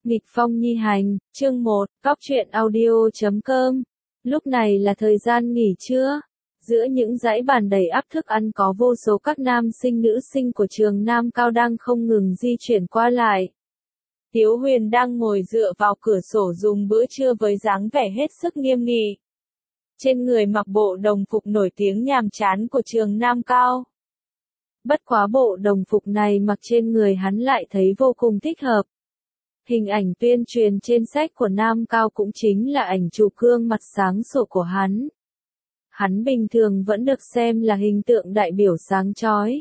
Nghịch phong nhi hành, chương 1, Cóc truyện audio.com. Lúc này là thời gian nghỉ trưa. Giữa những dãy bàn đầy ắp thức ăn có vô số các nam sinh nữ sinh của trường Nam Cao đang không ngừng di chuyển qua lại. Tiếu Huyền đang ngồi dựa vào cửa sổ dùng bữa trưa với dáng vẻ hết sức nghiêm nghị. Trên người mặc bộ đồng phục nổi tiếng nhàm chán của trường Nam Cao. Bất quá bộ đồng phục này mặc trên người hắn lại thấy vô cùng thích hợp. Hình ảnh tuyên truyền trên sách của Nam Cao cũng chính là ảnh chụp gương mặt sáng sủa của hắn. Hắn bình thường vẫn được xem là hình tượng đại biểu sáng chói.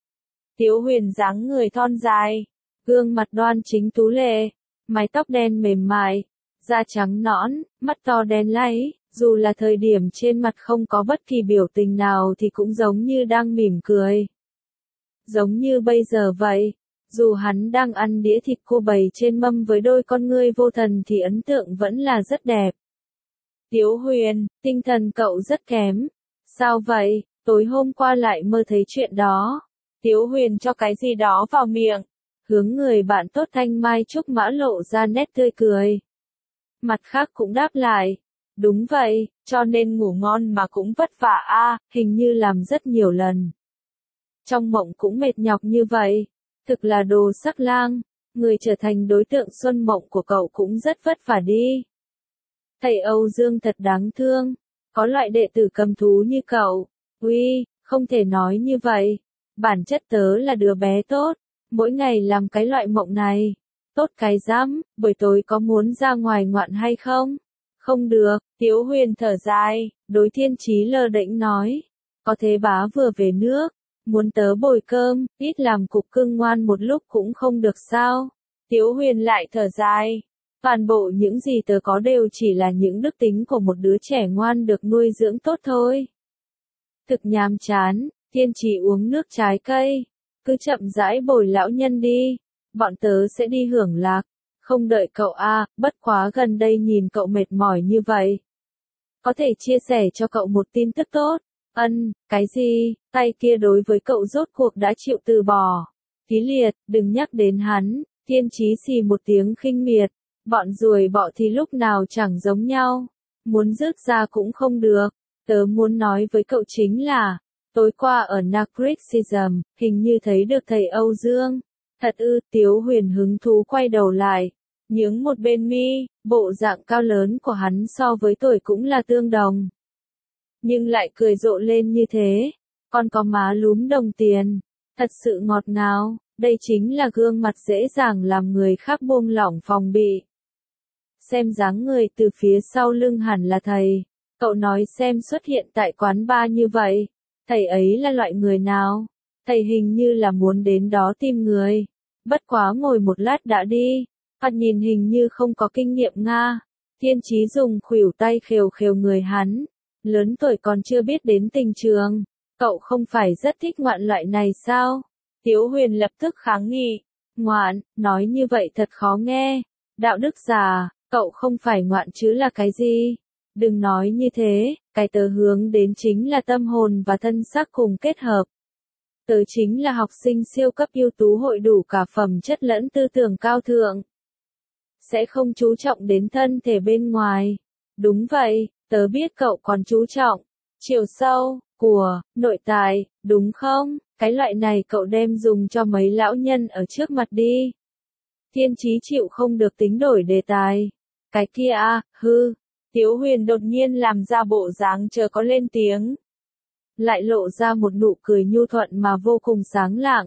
Tiếu Huyền dáng người thon dài, gương mặt đoan chính tú lệ, mái tóc đen mềm mại, da trắng nõn, mắt to đen láy, dù là thời điểm trên mặt không có bất kỳ biểu tình nào thì cũng giống như đang mỉm cười. Giống như bây giờ vậy. Dù hắn đang ăn đĩa thịt cô bầy trên mâm với đôi con ngươi vô thần thì ấn tượng vẫn là rất đẹp. Tiếu Huyền, tinh thần cậu rất kém. Sao vậy, tối hôm qua lại mơ thấy chuyện đó. Tiếu Huyền cho cái gì đó vào miệng. Hướng người bạn tốt Thanh Mai Trúc Mã lộ ra nét tươi cười. Mặt khác cũng đáp lại. Đúng vậy, cho nên ngủ ngon mà cũng vất vả hình như làm rất nhiều lần. Trong mộng cũng mệt nhọc như vậy. Thực là đồ sắc lang, người trở thành đối tượng xuân mộng của cậu cũng rất vất vả đi. Thầy Âu Dương thật đáng thương, có loại đệ tử cầm thú như cậu. Uy, không thể nói như vậy. Bản chất tớ là đứa bé tốt, mỗi ngày làm cái loại mộng này. Tốt cái dám, buổi tối có muốn ra ngoài ngoạn hay không? Không được, Tiếu Huyền thở dài, đối Thiên Chí lơ đễnh nói. Có thế bá vừa về nước. Muốn tớ bồi cơm, ít làm cục cưng ngoan một lúc cũng không được sao? Tiếu Huyền lại thở dài. Toàn bộ những gì tớ có đều chỉ là những đức tính của một đứa trẻ ngoan được nuôi dưỡng tốt thôi. Thực nhàm chán, Thiên Chí uống nước trái cây. Cứ chậm rãi bồi lão nhân đi. Bọn tớ sẽ đi hưởng lạc. Không đợi cậu bất quá gần đây nhìn cậu mệt mỏi như vậy. Có thể chia sẻ cho cậu một tin tức tốt. Cái gì, tay kia đối với cậu rốt cuộc đã chịu từ bỏ. Ký liệt, đừng nhắc đến hắn, Thiên Chí xì một tiếng khinh miệt. Bọn ruồi bọ thì lúc nào chẳng giống nhau. Muốn rước ra cũng không được. Tớ muốn nói với cậu chính là, tối qua ở Nagricism, hình như thấy được thầy Âu Dương. Thật ư, Tiếu Huyền hứng thú quay đầu lại. Nhướng một bên mi, bộ dạng cao lớn của hắn so với tuổi cũng là tương đồng. Nhưng lại cười rộ lên như thế, còn có má lúm đồng tiền, thật sự ngọt ngào, đây chính là gương mặt dễ dàng làm người khác buông lỏng phòng bị. Xem dáng người từ phía sau lưng hẳn là thầy, cậu nói xem xuất hiện tại quán bar như vậy, thầy ấy là loại người nào? Thầy hình như là muốn đến đó tìm người, bất quá ngồi một lát đã đi, nhìn hình như không có kinh nghiệm Nga. Thiên Chí dùng khuỷu tay khều khều người hắn. Lớn tuổi còn chưa biết đến tình trường, cậu không phải rất thích ngoạn loại này sao? Tiếu Huyền lập tức kháng nghị, ngoạn, nói như vậy thật khó nghe. Đạo đức già, cậu không phải ngoạn chứ là cái gì? Đừng nói như thế, cái tớ hướng đến chính là tâm hồn và thân xác cùng kết hợp. Tớ chính là học sinh siêu cấp ưu tú hội đủ cả phẩm chất lẫn tư tưởng cao thượng. Sẽ không chú trọng đến thân thể bên ngoài. Đúng vậy. Tớ biết cậu còn chú trọng, chiều sâu, của, nội tại, đúng không? Cái loại này cậu đem dùng cho mấy lão nhân ở trước mặt đi. Thiên Chí chịu không được tính đổi đề tài. Cái kia Tiếu Huyền đột nhiên làm ra bộ dáng chờ có lên tiếng. Lại lộ ra một nụ cười nhu thuận mà vô cùng sáng lạng.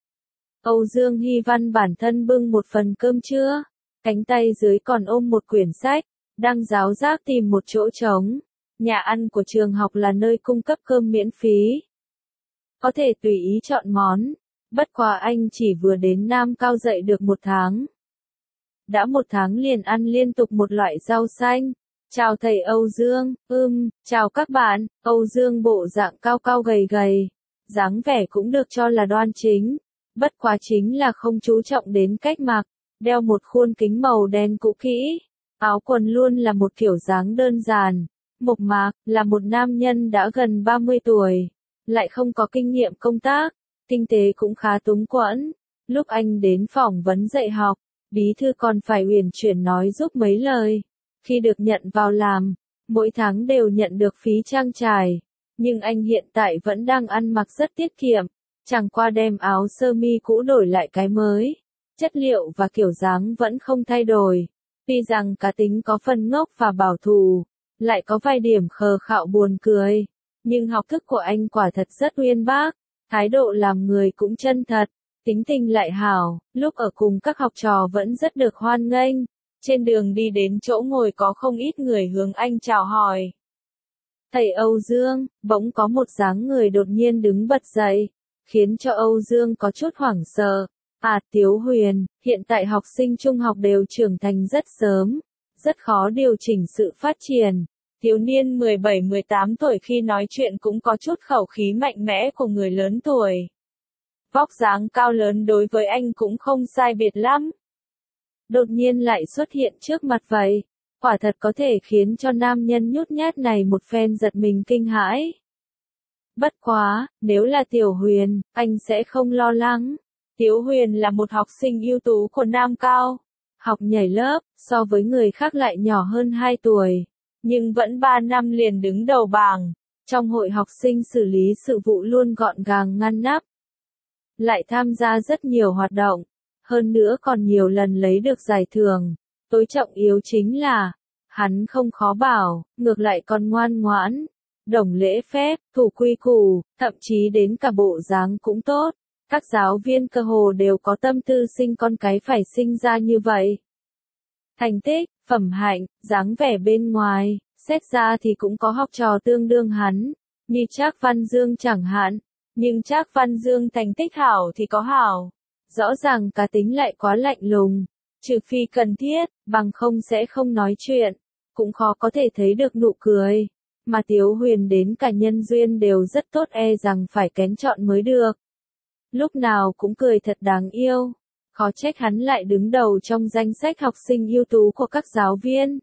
Âu Dương Hy Văn bản thân bưng một phần cơm trưa, cánh tay dưới còn ôm một quyển sách. Đang giáo giác tìm một chỗ trống. Nhà ăn của trường học là nơi cung cấp cơm miễn phí. Có thể tùy ý chọn món. Bất quá anh chỉ vừa đến Nam Cao dậy được 1 tháng. Đã 1 tháng liền ăn liên tục một loại rau xanh. Chào thầy Âu Dương, chào các bạn. Âu Dương bộ dạng cao cao gầy gầy. Dáng vẻ cũng được cho là đoan chính. Bất quá chính là không chú trọng đến cách mặc. Đeo một khuôn kính màu đen cũ kỹ. Áo quần luôn là một kiểu dáng đơn giản, mộc mạc, là một nam nhân đã gần 30 tuổi, lại không có kinh nghiệm công tác, kinh tế cũng khá túng quẫn. Lúc anh đến phỏng vấn dạy học, bí thư còn phải uyển chuyển nói giúp mấy lời. Khi được nhận vào làm, mỗi tháng đều nhận được phí trang trải, nhưng anh hiện tại vẫn đang ăn mặc rất tiết kiệm, chẳng qua đem áo sơ mi cũ đổi lại cái mới. Chất liệu và kiểu dáng vẫn không thay đổi. Tuy rằng cá tính có phần ngốc và bảo thủ, lại có vài điểm khờ khạo buồn cười, nhưng học thức của anh quả thật rất uyên bác, thái độ làm người cũng chân thật, tính tình lại hảo, lúc ở cùng các học trò vẫn rất được hoan nghênh. Trên đường đi đến chỗ ngồi có không ít người hướng anh chào hỏi. Thầy Âu Dương, bỗng có một dáng người đột nhiên đứng bật dậy, khiến cho Âu Dương có chút hoảng sợ. À, Tiếu Huyền, hiện tại học sinh trung học đều trưởng thành rất sớm, rất khó điều chỉnh sự phát triển. Thiếu niên 17-18 tuổi khi nói chuyện cũng có chút khẩu khí mạnh mẽ của người lớn tuổi. Vóc dáng cao lớn đối với anh cũng không sai biệt lắm. Đột nhiên lại xuất hiện trước mặt vậy, quả thật có thể khiến cho nam nhân nhút nhát này một phen giật mình kinh hãi. Bất quá, nếu là Tiểu Huyền, anh sẽ không lo lắng. Tiếu Huyền là một học sinh ưu tú của Nam Cao, học nhảy lớp, so với người khác lại nhỏ hơn 2 tuổi, nhưng vẫn 3 năm liền đứng đầu bảng, trong hội học sinh xử lý sự vụ luôn gọn gàng ngăn nắp. Lại tham gia rất nhiều hoạt động, hơn nữa còn nhiều lần lấy được giải thưởng, tối trọng yếu chính là, hắn không khó bảo, ngược lại còn ngoan ngoãn, đồng lễ phép, thủ quy củ, thậm chí đến cả bộ dáng cũng tốt. Các giáo viên cơ hồ đều có tâm tư sinh con cái phải sinh ra như vậy. Thành tích, phẩm hạnh, dáng vẻ bên ngoài, xét ra thì cũng có học trò tương đương hắn, như Trác Văn Dương chẳng hạn, nhưng Trác Văn Dương thành tích hảo thì có hảo. Rõ ràng cá tính lại quá lạnh lùng, trừ phi cần thiết, bằng không sẽ không nói chuyện, cũng khó có thể thấy được nụ cười. Mà Tiếu Huyền đến cả nhân duyên đều rất tốt, e rằng phải kén chọn mới được. Lúc nào cũng cười thật đáng yêu, khó trách hắn lại đứng đầu trong danh sách học sinh ưu tú của các giáo viên.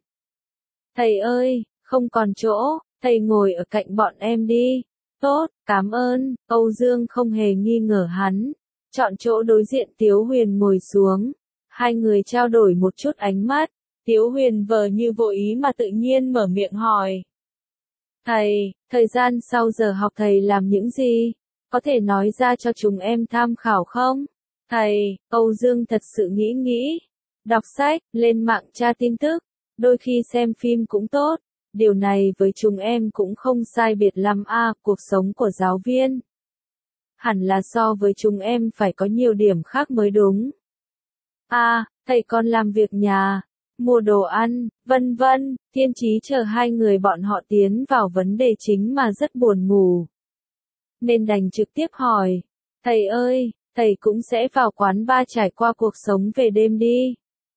Thầy ơi, không còn chỗ, thầy ngồi ở cạnh bọn em đi. Tốt, cảm ơn. Âu Dương không hề nghi ngờ hắn, chọn chỗ đối diện Tiếu Huyền ngồi xuống. Hai người trao đổi một chút ánh mắt, Tiếu Huyền vờ như vô ý mà tự nhiên mở miệng hỏi. Thầy, thời gian sau giờ học thầy làm những gì? Có thể nói ra cho chúng em tham khảo không? Thầy, Âu Dương thật sự nghĩ. Đọc sách, lên mạng tra tin tức, đôi khi xem phim cũng tốt. Điều này với chúng em cũng không sai biệt lắm à, cuộc sống của giáo viên. Hẳn là so với chúng em phải có nhiều điểm khác mới đúng. À, thầy còn làm việc nhà, mua đồ ăn, vân vân. Thiên Chí chờ hai người bọn họ tiến vào vấn đề chính mà rất buồn ngủ, nên đành trực tiếp hỏi, thầy ơi, thầy cũng sẽ vào quán bar trải qua cuộc sống về đêm đi.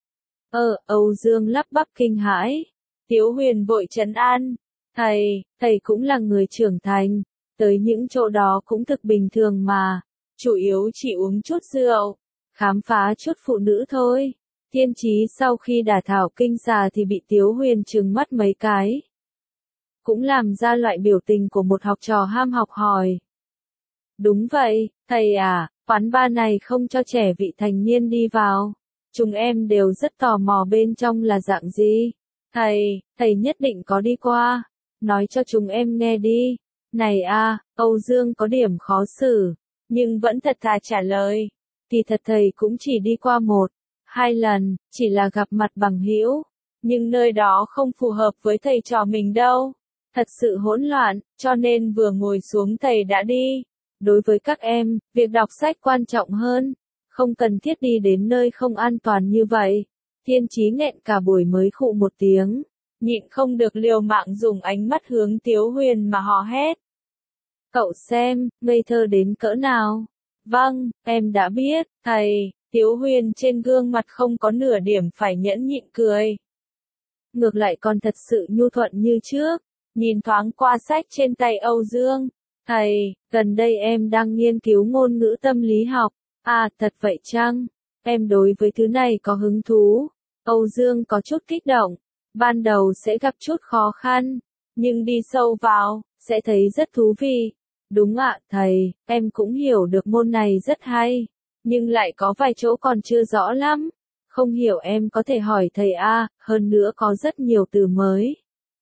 Âu Dương lắp bắp kinh hãi. Tiếu Huyền vội trấn an, thầy cũng là người trưởng thành, tới những chỗ đó cũng thực bình thường mà, chủ yếu chỉ uống chút rượu, khám phá chút phụ nữ thôi. Thiên Chí sau khi đả thảo kinh xà thì bị Tiếu Huyền trừng mắt mấy cái, cũng làm ra loại biểu tình của một học trò ham học hỏi. Đúng vậy, thầy à, quán bar này không cho trẻ vị thành niên đi vào. Chúng em đều rất tò mò bên trong là dạng gì. Thầy nhất định có đi qua. Nói cho chúng em nghe đi. Này a, Âu Dương có điểm khó xử, nhưng vẫn thật thà trả lời. Thì thật thầy cũng chỉ đi qua 1-2 lần, chỉ là gặp mặt bằng hữu. Nhưng nơi đó không phù hợp với thầy trò mình đâu. Thật sự hỗn loạn, cho nên vừa ngồi xuống thầy đã đi. Đối với các em, việc đọc sách quan trọng hơn, không cần thiết đi đến nơi không an toàn như vậy. Thiên Chí nghẹn cả buổi mới khụ một tiếng, nhịn không được liều mạng dùng ánh mắt hướng Tiếu Huyền mà hò hét. Cậu xem, ngây thơ đến cỡ nào? Vâng, em đã biết, thầy. Tiếu Huyền trên gương mặt không có nửa điểm phải nhẫn nhịn cười. Ngược lại còn thật sự nhu thuận như trước, nhìn thoáng qua sách trên tay Âu Dương. Thầy, gần đây em đang nghiên cứu ngôn ngữ tâm lý học. À, thật vậy chăng? Em đối với thứ này có hứng thú. Âu Dương có chút kích động. Ban đầu sẽ gặp chút khó khăn, nhưng đi sâu vào, sẽ thấy rất thú vị. Đúng ạ, thầy, em cũng hiểu được môn này rất hay, nhưng lại có vài chỗ còn chưa rõ lắm. Không hiểu em có thể hỏi thầy A, hơn nữa có rất nhiều từ mới.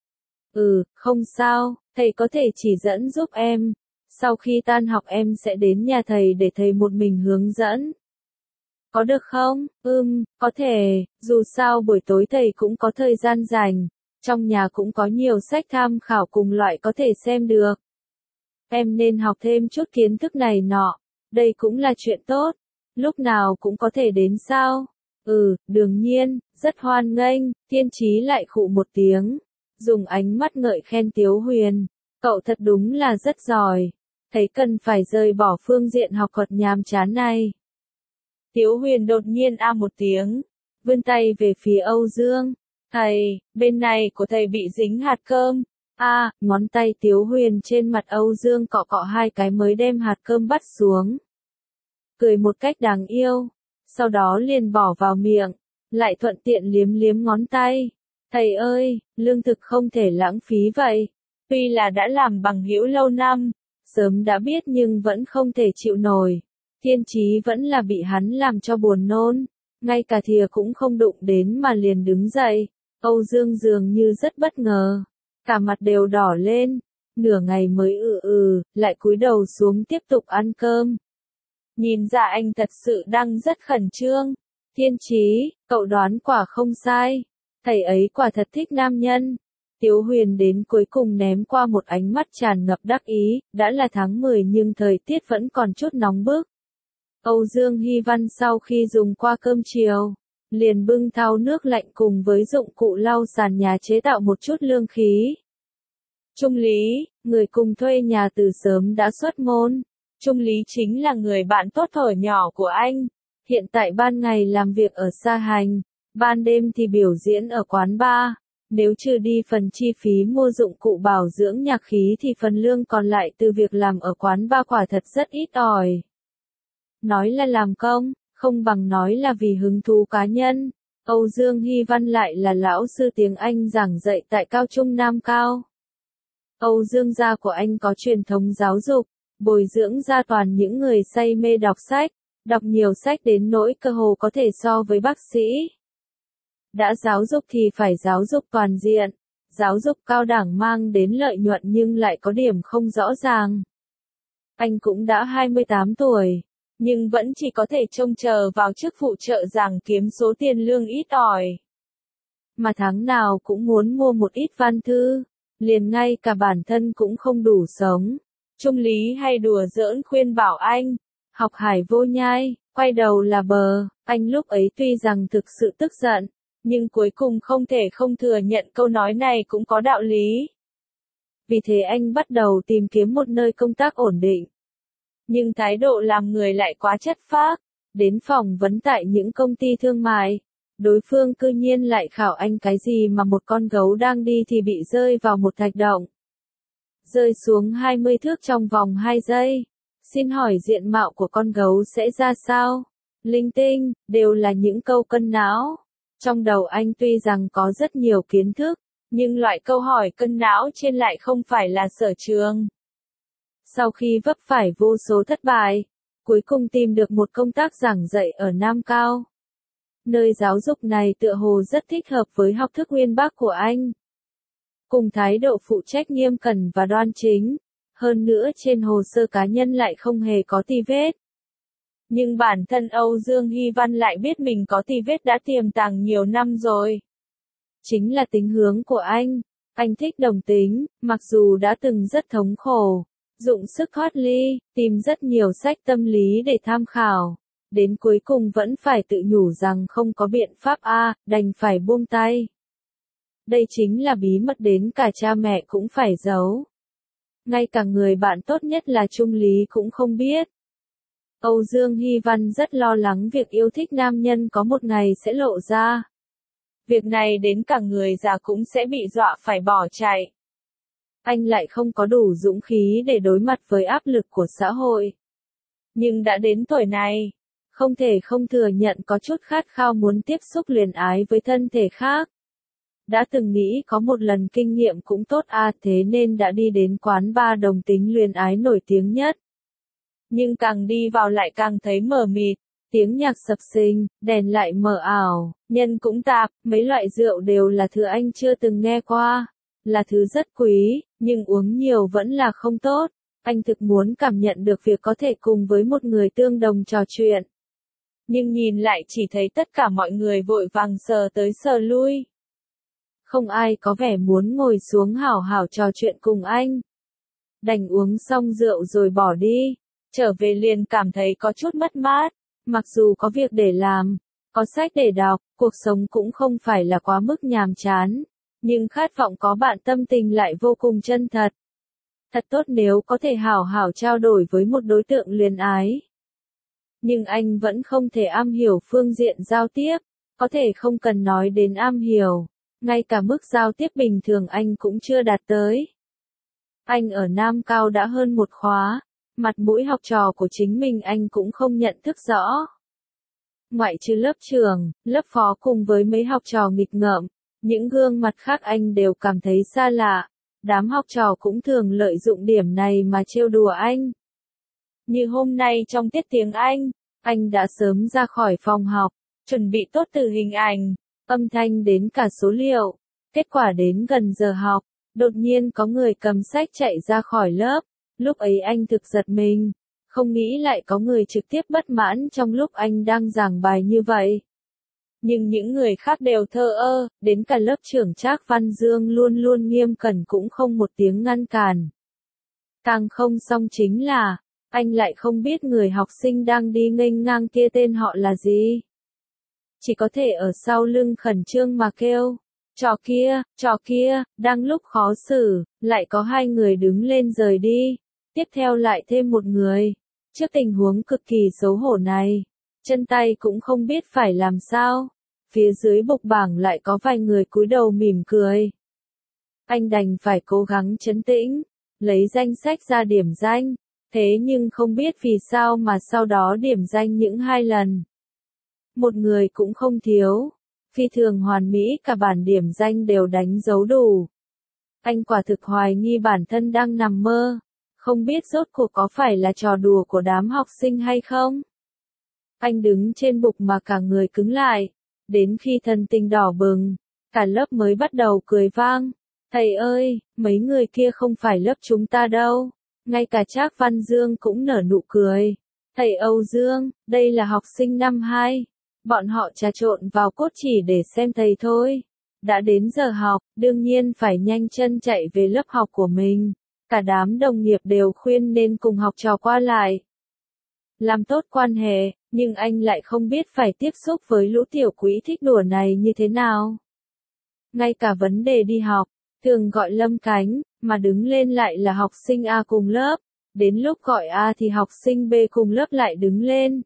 Không sao, thầy có thể chỉ dẫn giúp em. Sau khi tan học em sẽ đến nhà thầy để thầy một mình hướng dẫn. Có được không? Có thể, dù sao buổi tối thầy cũng có thời gian rảnh. Trong nhà cũng có nhiều sách tham khảo cùng loại có thể xem được. Em nên học thêm chút kiến thức này nọ. Đây cũng là chuyện tốt. Lúc nào cũng có thể đến sao? Đương nhiên, rất hoan nghênh. Thiên Chí lại khụ một tiếng. Dùng ánh mắt ngợi khen Tiếu Huyền. Cậu thật đúng là rất giỏi. Thấy cần phải rời bỏ phương diện học thuật nhàm chán này. Tiếu Huyền đột nhiên một tiếng. Vươn tay về phía Âu Dương. Thầy, bên này của thầy bị dính hạt cơm. Ngón tay Tiếu Huyền trên mặt Âu Dương cọ cọ hai cái mới đem hạt cơm bắt xuống. Cười một cách đáng yêu. Sau đó liền bỏ vào miệng. Lại thuận tiện liếm liếm ngón tay. Thầy ơi, lương thực không thể lãng phí vậy. Tuy là đã làm bằng hữu lâu năm. Sớm đã biết nhưng vẫn không thể chịu nổi. Thiên Chí vẫn là bị hắn làm cho buồn nôn. Ngay cả thìa cũng không đụng đến mà liền đứng dậy. Âu Dương dường như rất bất ngờ. Cả mặt đều đỏ lên. Nửa ngày mới lại cúi đầu xuống tiếp tục ăn cơm. Nhìn ra anh thật sự đang rất khẩn trương. Thiên Chí, cậu đoán quả không sai. Thầy ấy quả thật thích nam nhân. Tiếu Huyền đến cuối cùng ném qua một ánh mắt tràn ngập đắc ý. Đã là tháng 10 nhưng thời tiết vẫn còn chút nóng bức. Âu Dương Hy Văn sau khi dùng qua cơm chiều, liền bưng thau nước lạnh cùng với dụng cụ lau sàn nhà chế tạo một chút lương khí. Trung Lý, người cùng thuê nhà từ sớm đã xuất môn. Trung Lý chính là người bạn tốt thuở nhỏ của anh. Hiện tại ban ngày làm việc ở Sa Hành, ban đêm thì biểu diễn ở quán bar. Nếu trừ đi phần chi phí mua dụng cụ bảo dưỡng nhạc khí thì phần lương còn lại từ việc làm ở quán bar quả thật rất ít ỏi. Nói là làm công, không bằng nói là vì hứng thú cá nhân. Âu Dương Hy Văn lại là lão sư tiếng Anh giảng dạy tại Cao Trung Nam Cao. Âu Dương gia của anh có truyền thống giáo dục, bồi dưỡng ra toàn những người say mê đọc sách, đọc nhiều sách đến nỗi cơ hồ có thể so với bác sĩ. Đã giáo dục thì phải giáo dục toàn diện, giáo dục cao đẳng mang đến lợi nhuận nhưng lại có điểm không rõ ràng. Anh cũng đã 28 tuổi, nhưng vẫn chỉ có thể trông chờ vào chức phụ trợ giảng kiếm số tiền lương ít ỏi. Mà tháng nào cũng muốn mua một ít văn thư, liền ngay cả bản thân cũng không đủ sống. Trung Lý hay đùa giỡn khuyên bảo anh, học hải vô nhai, quay đầu là bờ. Anh lúc ấy tuy rằng thực sự tức giận, nhưng cuối cùng không thể không thừa nhận câu nói này cũng có đạo lý. Vì thế anh bắt đầu tìm kiếm một nơi công tác ổn định. Nhưng thái độ làm người lại quá chất phác. Đến phỏng vấn tại những công ty thương mại, đối phương cư nhiên lại khảo anh cái gì mà một con gấu đang đi thì bị rơi vào một thạch động. Rơi xuống 20 thước trong vòng 2 giây. Xin hỏi diện mạo của con gấu sẽ ra sao? Linh tinh, đều là những câu cân não. Trong đầu anh tuy rằng có rất nhiều kiến thức, nhưng loại câu hỏi cân não trên lại không phải là sở trường. Sau khi vấp phải vô số thất bại, cuối cùng tìm được một công tác giảng dạy ở Nam Cao. Nơi giáo dục này tựa hồ rất thích hợp với học thức uyên bác của anh. Cùng thái độ phụ trách nghiêm cẩn và đoan chính, hơn nữa trên hồ sơ cá nhân lại không hề có tì vết. Nhưng bản thân Âu Dương Hy Văn lại biết mình có tì vết đã tiềm tàng nhiều năm rồi. Chính là tính hướng của anh thích đồng tính, mặc dù đã từng rất thống khổ, dụng sức thoát ly, tìm rất nhiều sách tâm lý để tham khảo. Đến cuối cùng vẫn phải tự nhủ rằng không có biện pháp đành phải buông tay. Đây chính là bí mật đến cả cha mẹ cũng phải giấu. Ngay cả người bạn tốt nhất là Trung Lý cũng không biết. Âu Dương Hy Văn rất lo lắng việc yêu thích nam nhân có một ngày sẽ lộ ra. Việc này đến cả người già cũng sẽ bị dọa phải bỏ chạy. Anh lại không có đủ dũng khí để đối mặt với áp lực của xã hội. Nhưng đã đến tuổi này, không thể không thừa nhận có chút khát khao muốn tiếp xúc luyến ái với thân thể khác. Đã từng nghĩ có một lần kinh nghiệm cũng tốt thế nên đã đi đến quán bar đồng tính luyến ái nổi tiếng nhất. Nhưng càng đi vào lại càng thấy mờ mịt, Tiếng nhạc sập sình, đèn lại mờ ảo, nhân cũng tạp, mấy loại rượu đều là thứ anh chưa từng nghe qua. Là thứ rất quý, nhưng uống nhiều vẫn là không tốt. Anh thực muốn cảm nhận được việc có thể cùng với một người tương đồng trò chuyện. Nhưng nhìn lại chỉ thấy tất cả mọi người vội vàng sờ tới sờ lui. Không ai có vẻ muốn ngồi xuống hảo hảo trò chuyện cùng anh. Đành uống xong rượu rồi bỏ đi. Trở về liền cảm thấy có chút mất mát. Mặc dù có việc để làm, có sách để đọc, cuộc sống cũng không phải là quá mức nhàm chán. Nhưng khát vọng có bạn tâm tình lại vô cùng chân thật. Thật tốt nếu có thể hảo hảo trao đổi với một đối tượng luyến ái. Nhưng anh vẫn không thể am hiểu phương diện giao tiếp, có thể không cần nói đến am hiểu, ngay cả mức giao tiếp bình thường anh cũng chưa đạt tới. Anh ở Nam Cao đã hơn một khóa, mặt mũi học trò của chính mình anh cũng không nhận thức rõ. Ngoại trừ lớp trưởng, lớp phó cùng với mấy học trò nghịch ngợm, những gương mặt khác anh đều cảm thấy xa lạ. Đám học trò cũng thường lợi dụng điểm này mà trêu đùa anh. Như hôm nay trong tiết tiếng anh đã sớm ra khỏi phòng học, chuẩn bị tốt từ hình ảnh, âm thanh đến cả số liệu. Kết quả đến gần giờ học, đột nhiên có người cầm sách chạy ra khỏi lớp. Lúc ấy anh thực giật mình, không nghĩ lại có người trực tiếp bất mãn trong lúc anh đang giảng bài như vậy. Nhưng những người khác đều thờ ơ, đến cả lớp trưởng Trác Văn Dương luôn luôn nghiêm cẩn cũng không một tiếng ngăn cản. Càng không xong chính là, anh lại không biết người học sinh đang đi nghênh ngang kia tên họ là gì. Chỉ có thể ở sau lưng khẩn trương mà kêu, trò kia, đang lúc khó xử, lại có hai người đứng lên rời đi, tiếp theo lại thêm một người. Trước tình huống cực kỳ xấu hổ này, chân tay cũng không biết phải làm sao. Phía dưới bục bảng lại có vài người cúi đầu mỉm cười. Anh đành phải cố gắng trấn tĩnh, lấy danh sách ra điểm danh, thế nhưng không biết vì sao mà sau đó điểm danh những 2 lần. Một người cũng không thiếu, phi thường hoàn mỹ cả bản điểm danh đều đánh dấu đủ. Anh quả thực hoài nghi bản thân đang nằm mơ, không biết rốt cuộc có phải là trò đùa của đám học sinh hay không. Anh đứng trên bục mà cả người cứng lại. Đến khi thần tình đỏ bừng, cả lớp mới bắt đầu cười vang. Thầy ơi, mấy người kia không phải lớp chúng ta đâu. Ngay cả Trác Văn Dương cũng nở nụ cười. Thầy Âu Dương, đây là học sinh năm 2. Bọn họ trà trộn vào cốt chỉ để xem thầy thôi. Đã đến giờ học, đương nhiên phải nhanh chân chạy về lớp học của mình. Cả đám đồng nghiệp đều khuyên nên cùng học trò qua lại. Làm tốt quan hệ, nhưng anh lại không biết phải tiếp xúc với lũ tiểu quỷ thích đùa này như thế nào. Ngay cả vấn đề đi học, thường gọi Lâm Cánh, mà đứng lên lại là học sinh A cùng lớp. Đến lúc gọi A thì học sinh B cùng lớp lại đứng lên.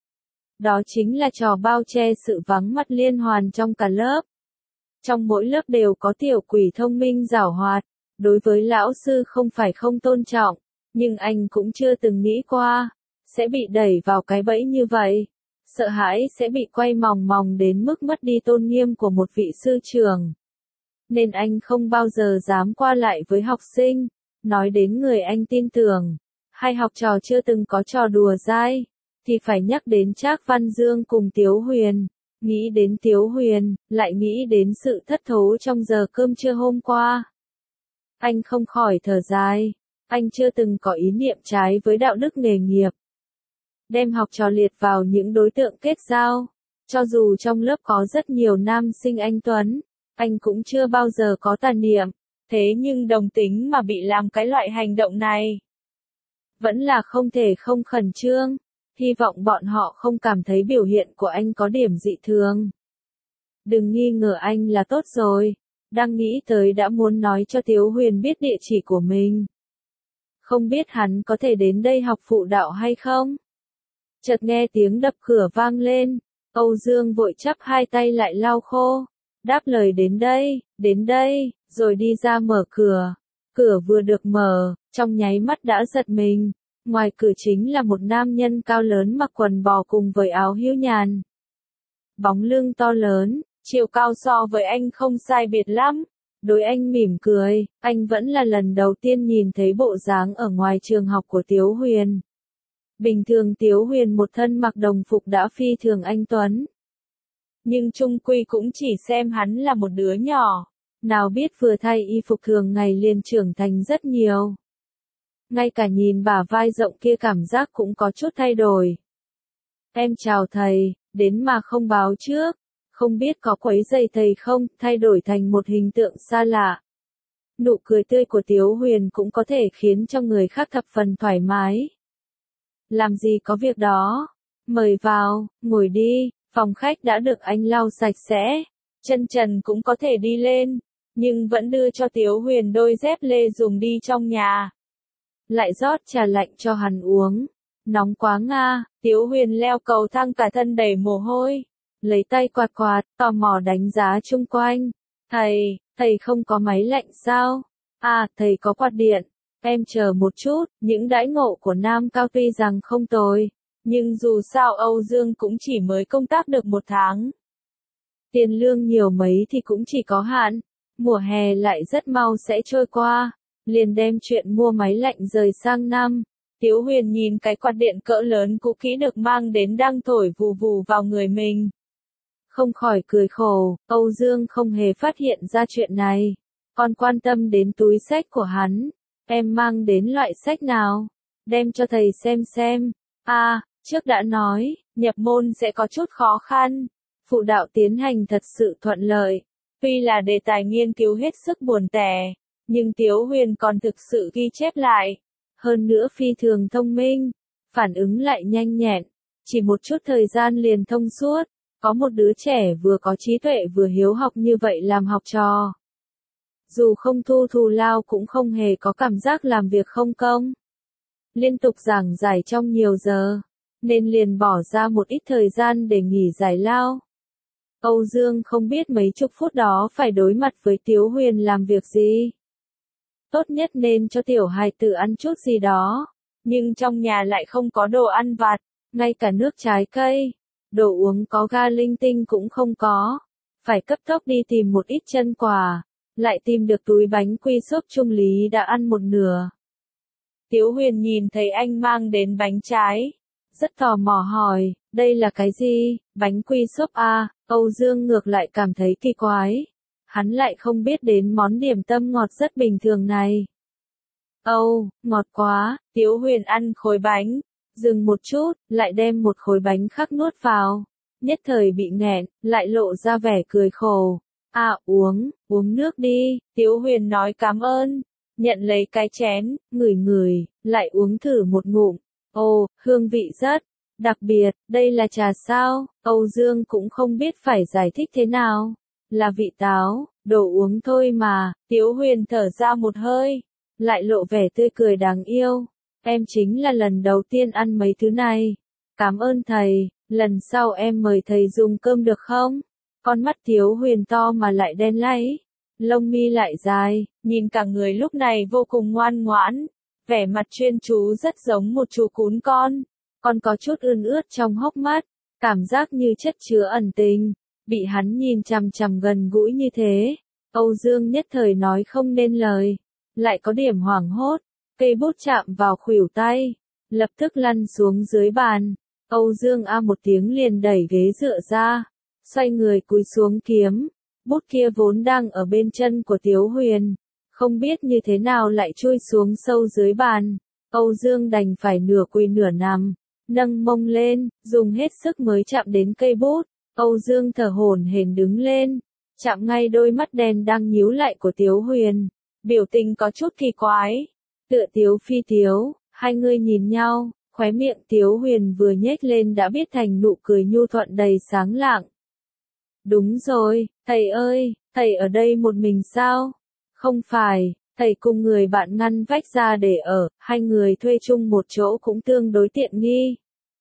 Đó chính là trò bao che sự vắng mặt liên hoàn trong cả lớp. Trong mỗi lớp đều có tiểu quỷ thông minh giảo hoạt. Đối với lão sư không phải không tôn trọng, nhưng anh cũng chưa từng nghĩ qua sẽ bị đẩy vào cái bẫy như vậy. Sợ hãi sẽ bị quay mòng mòng đến mức mất đi tôn nghiêm của một vị sư trưởng. Nên anh không bao giờ dám qua lại với học sinh. Nói đến người anh tin tưởng, hai học trò chưa từng có trò đùa dai, thì phải nhắc đến Trác Văn Dương cùng Tiếu Huyền. Nghĩ đến Tiếu Huyền, lại nghĩ đến sự thất thố trong giờ cơm trưa hôm qua. Anh không khỏi thở dài, anh chưa từng có ý niệm trái với đạo đức nghề nghiệp. Đem học trò liệt vào những đối tượng kết giao. Cho dù trong lớp có rất nhiều nam sinh anh tuấn, anh cũng chưa bao giờ có tà niệm. Thế nhưng đồng tính mà bị làm cái loại hành động này, vẫn là không thể không khẩn trương. Hy vọng bọn họ không cảm thấy biểu hiện của anh có điểm dị thường. Đừng nghi ngờ anh là tốt rồi. Đang nghĩ tới đã muốn nói cho Tiếu Huyền biết địa chỉ của mình. Không biết hắn có thể đến đây học phụ đạo hay không? Chợt nghe tiếng đập cửa vang lên, Âu Dương vội chắp hai tay lại lau khô, đáp lời đến đây, rồi đi ra mở cửa. Cửa vừa được mở, trong nháy mắt đã giật mình, ngoài cửa chính là một nam nhân cao lớn mặc quần bò cùng với áo hữu nhàn. Bóng lưng to lớn, chiều cao so với anh không sai biệt lắm. Đối anh mỉm cười, anh vẫn là lần đầu tiên nhìn thấy bộ dáng ở ngoài trường học của Tiếu Huyền. Bình thường Tiếu Huyền một thân mặc đồng phục đã phi thường anh tuấn. Nhưng chung quy cũng chỉ xem hắn là một đứa nhỏ. Nào biết vừa thay y phục thường ngày liền trưởng thành rất nhiều. Ngay cả nhìn bả vai rộng kia cảm giác cũng có chút thay đổi. Em chào thầy, đến mà không báo trước. Không biết có quấy rầy thầy không, thay đổi thành một hình tượng xa lạ. Nụ cười tươi của Tiếu Huyền cũng có thể khiến cho người khác thập phần thoải mái. Làm gì có việc đó. Mời vào, ngồi đi, phòng khách đã được anh lau sạch sẽ. Chân trần cũng có thể đi lên, nhưng vẫn đưa cho Tiếu Huyền đôi dép lê dùng đi trong nhà. Lại rót trà lạnh cho hắn uống. Nóng quá nga, Tiếu Huyền leo cầu thang cả thân đầy mồ hôi. Lấy tay quạt quạt, tò mò đánh giá chung quanh. Thầy không có máy lạnh sao? À, thầy có quạt điện. Em chờ một chút, những đãi ngộ của Nam Cao tuy rằng không tồi, nhưng dù sao Âu Dương cũng chỉ mới công tác được 1 tháng. Tiền lương nhiều mấy thì cũng chỉ có hạn, mùa hè lại rất mau sẽ trôi qua, liền đem chuyện mua máy lạnh rời sang năm. Tiếu Huyền nhìn cái quạt điện cỡ lớn cũ kỹ được mang đến đang thổi vù vù vào người mình. Không khỏi cười khổ, Âu Dương không hề phát hiện ra chuyện này, còn quan tâm đến túi sách của hắn. Em mang đến loại sách nào? Đem cho thầy xem. À, trước đã nói, nhập môn sẽ có chút khó khăn. Phụ đạo tiến hành thật sự thuận lợi. Tuy là đề tài nghiên cứu hết sức buồn tẻ, nhưng Tiếu Huyền còn thực sự ghi chép lại. Hơn nữa phi thường thông minh, phản ứng lại nhanh nhẹn. Chỉ một chút thời gian liền thông suốt. Có một đứa trẻ vừa có trí tuệ vừa hiếu học như vậy làm học trò. Dù không thu thù lao cũng không hề có cảm giác làm việc không công. Liên tục giảng giải trong nhiều giờ, nên liền bỏ ra một ít thời gian để nghỉ giải lao. Âu Dương không biết mấy chục phút đó phải đối mặt với Tiếu Huyền làm việc gì. Tốt nhất nên cho tiểu hài tử ăn chút gì đó, nhưng trong nhà lại không có đồ ăn vặt, ngay cả nước trái cây, đồ uống có ga linh tinh cũng không có. Phải cấp tốc đi tìm một ít chân quà. Lại tìm được túi bánh quy xốp Trung Lý đã ăn một nửa. Tiếu Huyền nhìn thấy anh mang đến bánh trái. Rất tò mò hỏi, đây là cái gì? Bánh quy xốp à? Âu Dương ngược lại cảm thấy kỳ quái. Hắn lại không biết đến món điểm tâm ngọt rất bình thường này. Âu, ngọt quá, Tiếu Huyền ăn khối bánh. Dừng một chút, lại đem một khối bánh khác nuốt vào. Nhất thời bị nghẹn, lại lộ ra vẻ cười khổ. À uống nước đi, Tiếu Huyền nói cảm ơn, nhận lấy cái chén, ngửi, lại uống thử một ngụm. Ồ, hương vị rất đặc biệt, đây là trà sao? Âu Dương cũng không biết phải giải thích thế nào. Là vị táo, đồ uống thôi mà, Tiếu Huyền thở ra một hơi, lại lộ vẻ tươi cười đáng yêu. Em chính là lần đầu tiên ăn mấy thứ này. Cảm ơn thầy, lần sau em mời thầy dùng cơm được không? Con mắt Tiếu Huyền to mà lại đen láy, lông mi lại dài, nhìn cả người lúc này vô cùng ngoan ngoãn, vẻ mặt chuyên chú rất giống một chú cún con, còn có chút ươn ướt trong hốc mắt, cảm giác như chất chứa ẩn tình, bị hắn nhìn chằm chằm gần gũi như thế. Âu Dương nhất thời nói không nên lời, lại có điểm hoảng hốt, cây bút chạm vào khuỷu tay, lập tức lăn xuống dưới bàn. Âu Dương a một tiếng liền đẩy ghế dựa ra. Xoay người cúi xuống kiếm, bút kia vốn đang ở bên chân của Tiếu Huyền, không biết như thế nào lại chui xuống sâu dưới bàn. Âu Dương đành phải nửa quỳ nửa nằm, nâng mông lên, dùng hết sức mới chạm đến cây bút. Âu Dương thở hổn hển đứng lên, chạm ngay đôi mắt đen đang nhíu lại của Tiếu Huyền, biểu tình có chút kỳ quái. Tựa Tiếu phi Tiếu, hai người nhìn nhau, khóe miệng Tiếu Huyền vừa nhếch lên đã biết thành nụ cười nhu thuận đầy sáng lạng. Đúng rồi, thầy ơi, thầy ở đây một mình sao? Không phải, thầy cùng người bạn ngăn vách ra để ở, hai người thuê chung một chỗ cũng tương đối tiện nghi.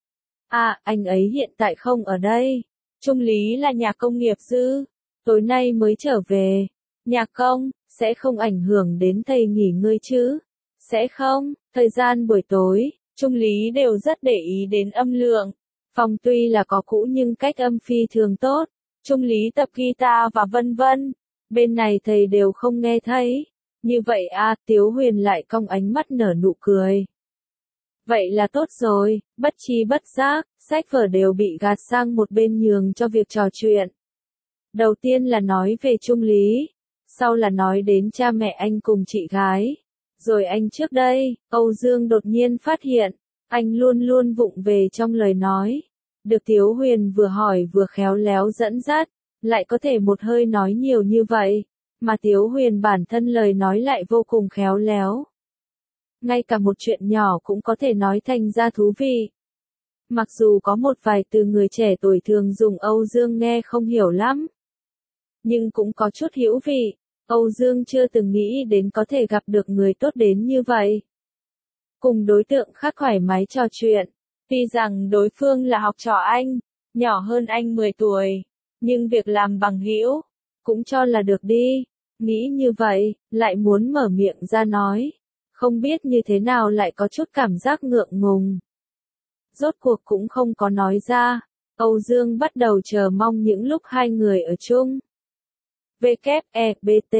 À, anh ấy hiện tại không ở đây. Trung Lý là nhà công nghiệp dư, tối nay mới trở về. Nhà công, sẽ không ảnh hưởng đến thầy nghỉ ngơi chứ? Sẽ không, thời gian buổi tối, Trung Lý đều rất để ý đến âm lượng. Phòng tuy là có cũ nhưng cách âm phi thường tốt. Trung Lý tập guitar và vân vân. Bên này thầy đều không nghe thấy. Như vậy à, Tiếu Huyền lại cong ánh mắt nở nụ cười. Vậy là tốt rồi, bất chi bất giác, sách vở đều bị gạt sang một bên nhường cho việc trò chuyện. Đầu tiên là nói về Trung Lý, sau là nói đến cha mẹ anh cùng chị gái. Rồi anh trước đây, Âu Dương đột nhiên phát hiện, anh luôn luôn vụng về trong lời nói. Được Tiếu Huyền vừa hỏi vừa khéo léo dẫn dắt, lại có thể một hơi nói nhiều như vậy, mà Tiếu Huyền bản thân lời nói lại vô cùng khéo léo. Ngay cả một chuyện nhỏ cũng có thể nói thành ra thú vị. Mặc dù có một vài từ người trẻ tuổi thường dùng Âu Dương nghe không hiểu lắm, nhưng cũng có chút hữu vị. Âu Dương chưa từng nghĩ đến có thể gặp được người tốt đến như vậy. Cùng đối tượng khác thoải mái trò chuyện, tuy rằng đối phương là học trò anh, nhỏ hơn anh 10 tuổi, nhưng việc làm bằng hữu, cũng cho là được đi. Nghĩ như vậy, lại muốn mở miệng ra nói, không biết như thế nào lại có chút cảm giác ngượng ngùng. Rốt cuộc cũng không có nói ra, Âu Dương bắt đầu chờ mong những lúc hai người ở chung. WEBT,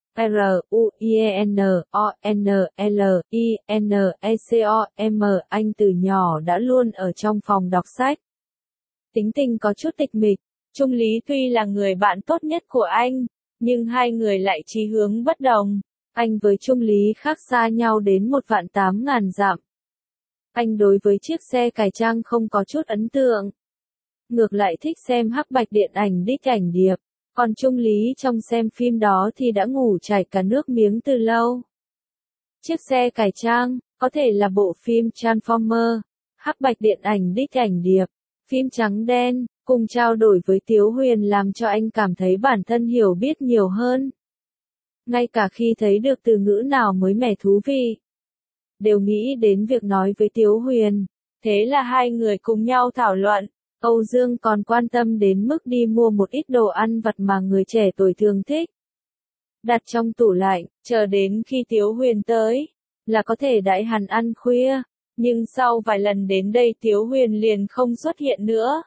RUIENONLINECOM anh từ nhỏ đã luôn ở trong phòng đọc sách. Tính tình có chút tịch mịch, Trung Lý tuy là người bạn tốt nhất của anh, nhưng hai người lại chí hướng bất đồng. Anh với Trung Lý khác xa nhau đến 1.800.000 dặm. Anh đối với chiếc xe cải trang không có chút ấn tượng. Ngược lại thích xem hắc bạch điện ảnh đích ảnh điệp. Còn Trung Lý trong xem phim đó thì đã ngủ chảy cả nước miếng từ lâu. Chiếc xe cải trang, có thể là bộ phim Transformer, hắc bạch điện ảnh đích ảnh điệp, phim trắng đen, cùng trao đổi với Tiếu Huyền làm cho anh cảm thấy bản thân hiểu biết nhiều hơn. Ngay cả khi thấy được từ ngữ nào mới mẻ thú vị, đều nghĩ đến việc nói với Tiếu Huyền. Thế là hai người cùng nhau thảo luận. Âu Dương còn quan tâm đến mức đi mua một ít đồ ăn vặt mà người trẻ tuổi thường thích. Đặt trong tủ lạnh, chờ đến khi Tiếu Huyền tới, là có thể đãi hắn ăn khuya. Nhưng sau vài lần đến đây Tiếu Huyền liền không xuất hiện nữa.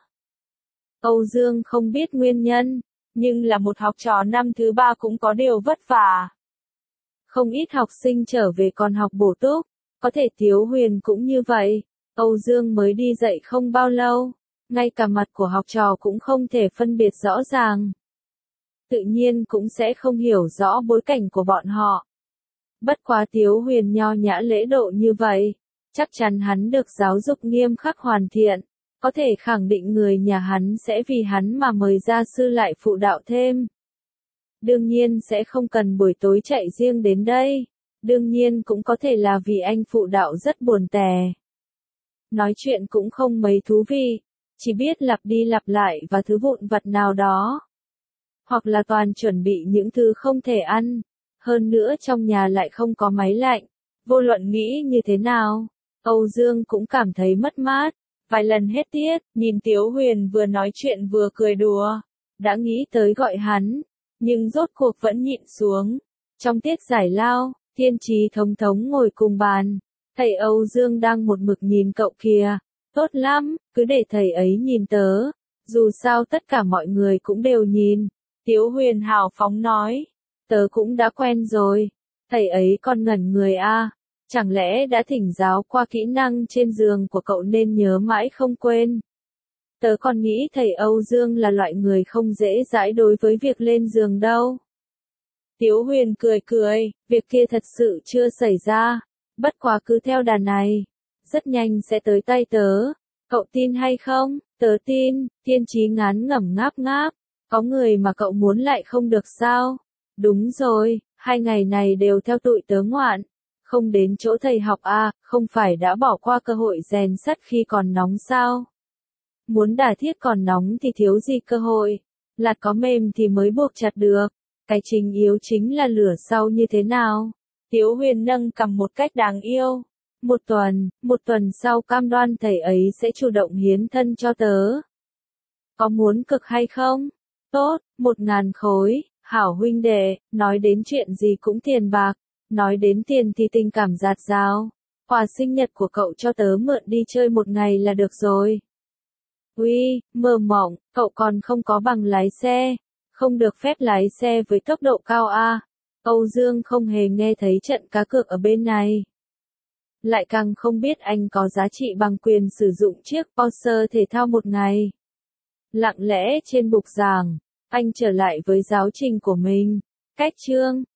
Âu Dương không biết nguyên nhân, nhưng là một học trò năm thứ 3 cũng có điều vất vả. Không ít học sinh trở về còn học bổ túc, có thể Tiếu Huyền cũng như vậy. Âu Dương mới đi dạy không bao lâu, ngay cả mặt của học trò cũng không thể phân biệt rõ ràng. Tự nhiên cũng sẽ không hiểu rõ bối cảnh của bọn họ. Bất quá Tiếu Huyền nho nhã lễ độ như vậy, chắc chắn hắn được giáo dục nghiêm khắc hoàn thiện, có thể khẳng định người nhà hắn sẽ vì hắn mà mời gia sư lại phụ đạo thêm. Đương nhiên sẽ không cần buổi tối chạy riêng đến đây, đương nhiên cũng có thể là vì anh phụ đạo rất buồn tẻ. Nói chuyện cũng không mấy thú vị, chỉ biết lặp đi lặp lại và thứ vụn vặt nào đó. Hoặc là toàn chuẩn bị những thứ không thể ăn, hơn nữa trong nhà lại không có máy lạnh. Vô luận nghĩ như thế nào, Âu Dương cũng cảm thấy mất mát. Vài lần hết tiết, nhìn Tiếu Huyền vừa nói chuyện vừa cười đùa, đã nghĩ tới gọi hắn, nhưng rốt cuộc vẫn nhịn xuống. Trong tiết giải lao, Thiên Chí thống thống ngồi cùng bàn, thầy Âu Dương đang một mực nhìn cậu kìa. Tốt lắm, cứ để thầy ấy nhìn tớ, dù sao tất cả mọi người cũng đều nhìn. Tiếu Huyền hào phóng nói, tớ cũng đã quen rồi. Thầy ấy còn ngẩn người a, chẳng lẽ đã thỉnh giáo qua kỹ năng trên giường của cậu nên nhớ mãi không quên. Tớ còn nghĩ thầy Âu Dương là loại người không dễ dãi đối với việc lên giường đâu. Tiếu Huyền cười cười, việc kia thật sự chưa xảy ra, bất quá cứ theo đà này, rất nhanh sẽ tới tay tớ. Cậu tin hay không? Tớ tin. Thiên Chí ngán ngẩm ngáp ngáp. Có người mà cậu muốn lại không được sao? Đúng rồi, 2 ngày này đều theo tụi tớ ngoạn. Không đến chỗ thầy học à, không phải đã bỏ qua cơ hội rèn sắt khi còn nóng sao? Muốn đả thiết còn nóng thì thiếu gì cơ hội. Lạt có mềm thì mới buộc chặt được. Cái chính yếu chính là lửa sau như thế nào? Tiếu Huyền nâng cằm một cách đáng yêu. Một tuần sau cam đoan thầy ấy sẽ chủ động hiến thân cho tớ. Có muốn cực hay không? Tốt, 1.000 khối, hảo huynh đệ, nói đến chuyện gì cũng tiền bạc, nói đến tiền thì tình cảm dạt dào. Quà sinh nhật của cậu cho tớ mượn đi chơi 1 ngày là được rồi. Uy, mơ mộng, cậu còn không có bằng lái xe, không được phép lái xe với tốc độ cao a. Âu Dương không hề nghe thấy trận cá cược ở bên này. lại càng không biết anh có giá trị bằng quyền sử dụng chiếc Porsche thể thao một ngày. Lặng lẽ trên bục giảng, anh trở lại với giáo trình của mình. Cách chương